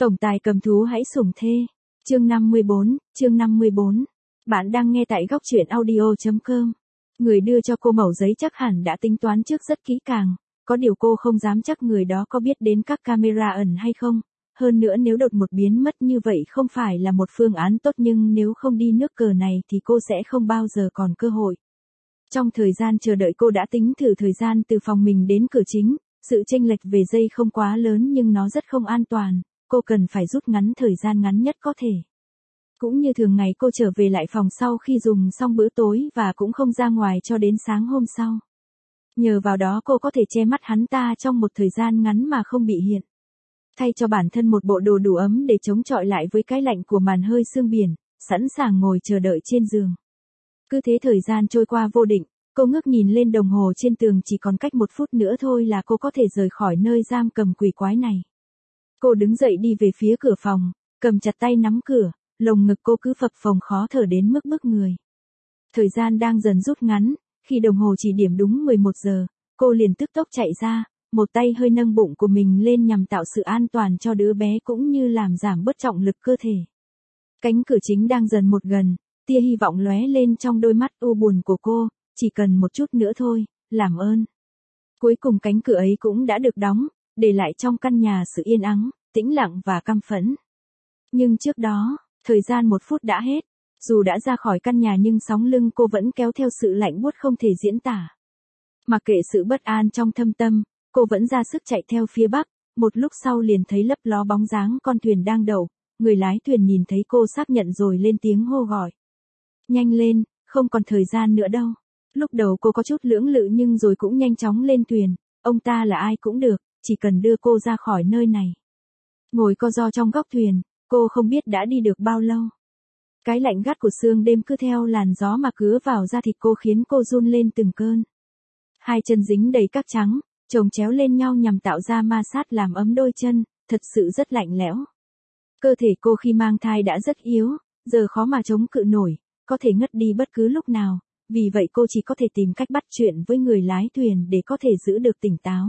Tổng tài cầm thú hãy sủng thê. Chương 54. Bạn đang nghe tại góc truyện audio.com. Người đưa cho cô mẩu giấy chắc hẳn đã tính toán trước rất kỹ càng, có điều cô không dám chắc người đó có biết đến các camera ẩn hay không. Hơn nữa nếu đột một biến mất như vậy không phải là một phương án tốt, nhưng nếu không đi nước cờ này thì cô sẽ không bao giờ còn cơ hội. Trong thời gian chờ đợi cô đã tính thử thời gian từ phòng mình đến cửa chính, sự chênh lệch về giây không quá lớn nhưng nó rất không an toàn, cô cần phải rút ngắn thời gian ngắn nhất có thể. Cũng như thường ngày cô trở về lại phòng sau khi dùng xong bữa tối và cũng không ra ngoài cho đến sáng hôm sau. Nhờ vào đó cô có thể che mắt hắn ta trong một thời gian ngắn mà không bị hiện. Thay cho bản thân một bộ đồ đủ ấm để chống chọi lại với cái lạnh của màn hơi sương biển, sẵn sàng ngồi chờ đợi trên giường. Cứ thế thời gian trôi qua vô định, cô ngước nhìn lên đồng hồ trên tường, chỉ còn cách 1 phút nữa thôi là cô có thể rời khỏi nơi giam cầm quỷ quái này. Cô đứng dậy đi về phía cửa phòng, cầm chặt tay nắm cửa, lồng ngực cô cứ phập phồng khó thở đến mức bức người. Thời gian đang dần rút ngắn, khi đồng hồ chỉ điểm đúng 11 giờ, cô liền tức tốc chạy ra, một tay hơi nâng bụng của mình lên nhằm tạo sự an toàn cho đứa bé cũng như làm giảm bớt trọng lực cơ thể. Cánh cửa chính đang dần một gần, tia hy vọng lóe lên trong đôi mắt u buồn của cô, chỉ cần một chút nữa thôi, làm ơn. Cuối cùng cánh cửa ấy cũng đã được đóng, để lại trong căn nhà sự yên ắng, tĩnh lặng và căm phẫn. Nhưng trước đó, thời gian 1 phút đã hết, dù đã ra khỏi căn nhà nhưng sóng lưng cô vẫn kéo theo sự lạnh buốt không thể diễn tả. Mặc kệ sự bất an trong thâm tâm, cô vẫn ra sức chạy theo phía bắc, một lúc sau liền thấy lấp ló bóng dáng con thuyền đang đậu, người lái thuyền nhìn thấy cô xác nhận rồi lên tiếng hô gọi. Nhanh lên, không còn thời gian nữa đâu. Lúc đầu cô có chút lưỡng lự nhưng rồi cũng nhanh chóng lên thuyền, ông ta là ai cũng được, chỉ cần đưa cô ra khỏi nơi này. Ngồi co ro trong góc thuyền, cô không biết đã đi được bao lâu. Cái lạnh gắt của sương đêm cứ theo làn gió mà cứa vào da thịt cô khiến cô run lên từng cơn. Hai chân dính đầy cát trắng, chồng chéo lên nhau nhằm tạo ra ma sát làm ấm đôi chân, thật sự rất lạnh lẽo. Cơ thể cô khi mang thai đã rất yếu, giờ khó mà chống cự nổi, có thể ngất đi bất cứ lúc nào, vì vậy cô chỉ có thể tìm cách bắt chuyện với người lái thuyền để có thể giữ được tỉnh táo.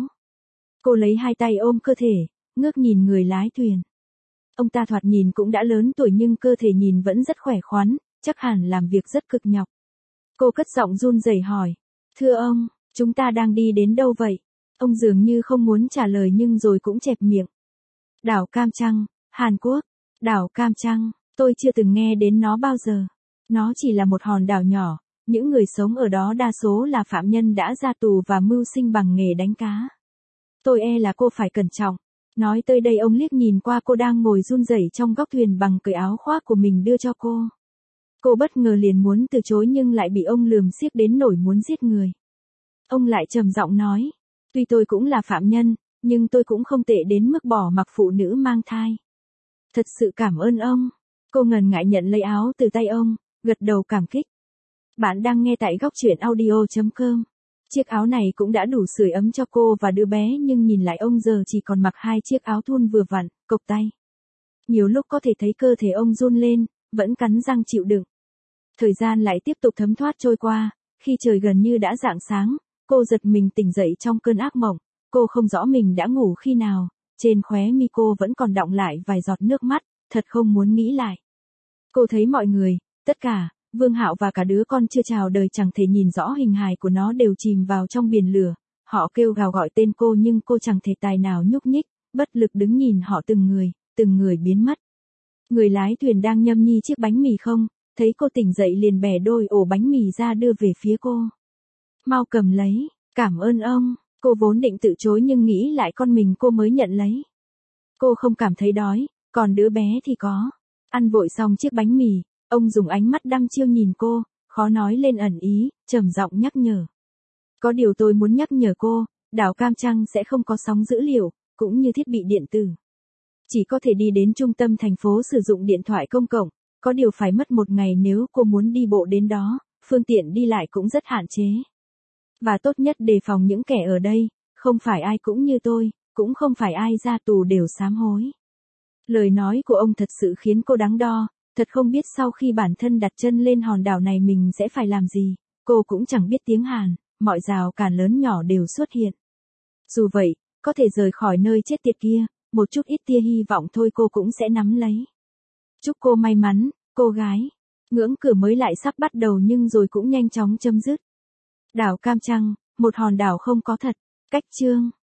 Cô lấy hai tay ôm cơ thể, ngước nhìn người lái thuyền. Ông ta thoạt nhìn cũng đã lớn tuổi nhưng cơ thể nhìn vẫn rất khỏe khoắn, chắc hẳn làm việc rất cực nhọc. Cô cất giọng run rẩy hỏi, thưa ông, chúng ta đang đi đến đâu vậy? Ông dường như không muốn trả lời nhưng rồi cũng chẹp miệng. Đảo Cam Trăng, Hàn Quốc. Đảo Cam Trăng, tôi chưa từng nghe đến nó bao giờ. Nó chỉ là một hòn đảo nhỏ, những người sống ở đó đa số là phạm nhân đã ra tù và mưu sinh bằng nghề đánh cá. Tôi e là cô phải cẩn trọng. Nói tới đây ông liếc nhìn qua cô đang ngồi run rẩy trong góc thuyền bằng cởi áo khoác của mình đưa cho cô. Cô bất ngờ liền muốn từ chối nhưng lại bị ông lườm xiếc đến nỗi muốn giết người. Ông lại trầm giọng nói, tuy tôi cũng là phạm nhân, nhưng tôi cũng không tệ đến mức bỏ mặc phụ nữ mang thai. Thật sự cảm ơn ông. Cô ngần ngại nhận lấy áo từ tay ông, gật đầu cảm kích. Bạn đang nghe tại góc truyện audio.com. Chiếc áo này cũng đã đủ sưởi ấm cho cô và đứa bé nhưng nhìn lại ông giờ chỉ còn mặc 2 chiếc áo thun vừa vặn, cộc tay. Nhiều lúc có thể thấy cơ thể ông run lên, vẫn cắn răng chịu đựng. Thời gian lại tiếp tục thấm thoát trôi qua, khi trời gần như đã rạng sáng, cô giật mình tỉnh dậy trong cơn ác mộng, cô không rõ mình đã ngủ khi nào, trên khóe mi cô vẫn còn đọng lại vài giọt nước mắt, thật không muốn nghĩ lại. Cô thấy mọi người, tất cả, Vương Hạo và cả đứa con chưa chào đời chẳng thể nhìn rõ hình hài của nó đều chìm vào trong biển lửa, họ kêu gào gọi tên cô nhưng cô chẳng thể tài nào nhúc nhích, bất lực đứng nhìn họ từng người biến mất. Người lái thuyền đang nhâm nhi chiếc bánh mì không, thấy cô tỉnh dậy liền bẻ đôi ổ bánh mì ra đưa về phía cô. Mau cầm lấy, cảm ơn ông, cô vốn định từ chối nhưng nghĩ lại con mình cô mới nhận lấy. Cô không cảm thấy đói, còn đứa bé thì có. Ăn vội xong chiếc bánh mì, ông dùng ánh mắt đăm chiêu nhìn cô, khó nói lên ẩn ý, trầm giọng nhắc nhở. Có điều tôi muốn nhắc nhở cô, đảo Cam Trăng sẽ không có sóng dữ liệu, cũng như thiết bị điện tử. Chỉ có thể đi đến trung tâm thành phố sử dụng điện thoại công cộng, có điều phải mất 1 ngày nếu cô muốn đi bộ đến đó, phương tiện đi lại cũng rất hạn chế. Và tốt nhất đề phòng những kẻ ở đây, không phải ai cũng như tôi, cũng không phải ai ra tù đều sám hối. Lời nói của ông thật sự khiến cô đắn đo, thật không biết sau khi bản thân đặt chân lên hòn đảo này mình sẽ phải làm gì, cô cũng chẳng biết tiếng Hàn, mọi rào cản lớn nhỏ đều xuất hiện. Dù vậy, có thể rời khỏi nơi chết tiệt kia, một chút ít tia hy vọng thôi cô cũng sẽ nắm lấy. Chúc cô may mắn, cô gái. Ngưỡng cửa mới lại sắp bắt đầu nhưng rồi cũng nhanh chóng chấm dứt. Đảo Cam Trăng, một hòn đảo không có thật. Cách chương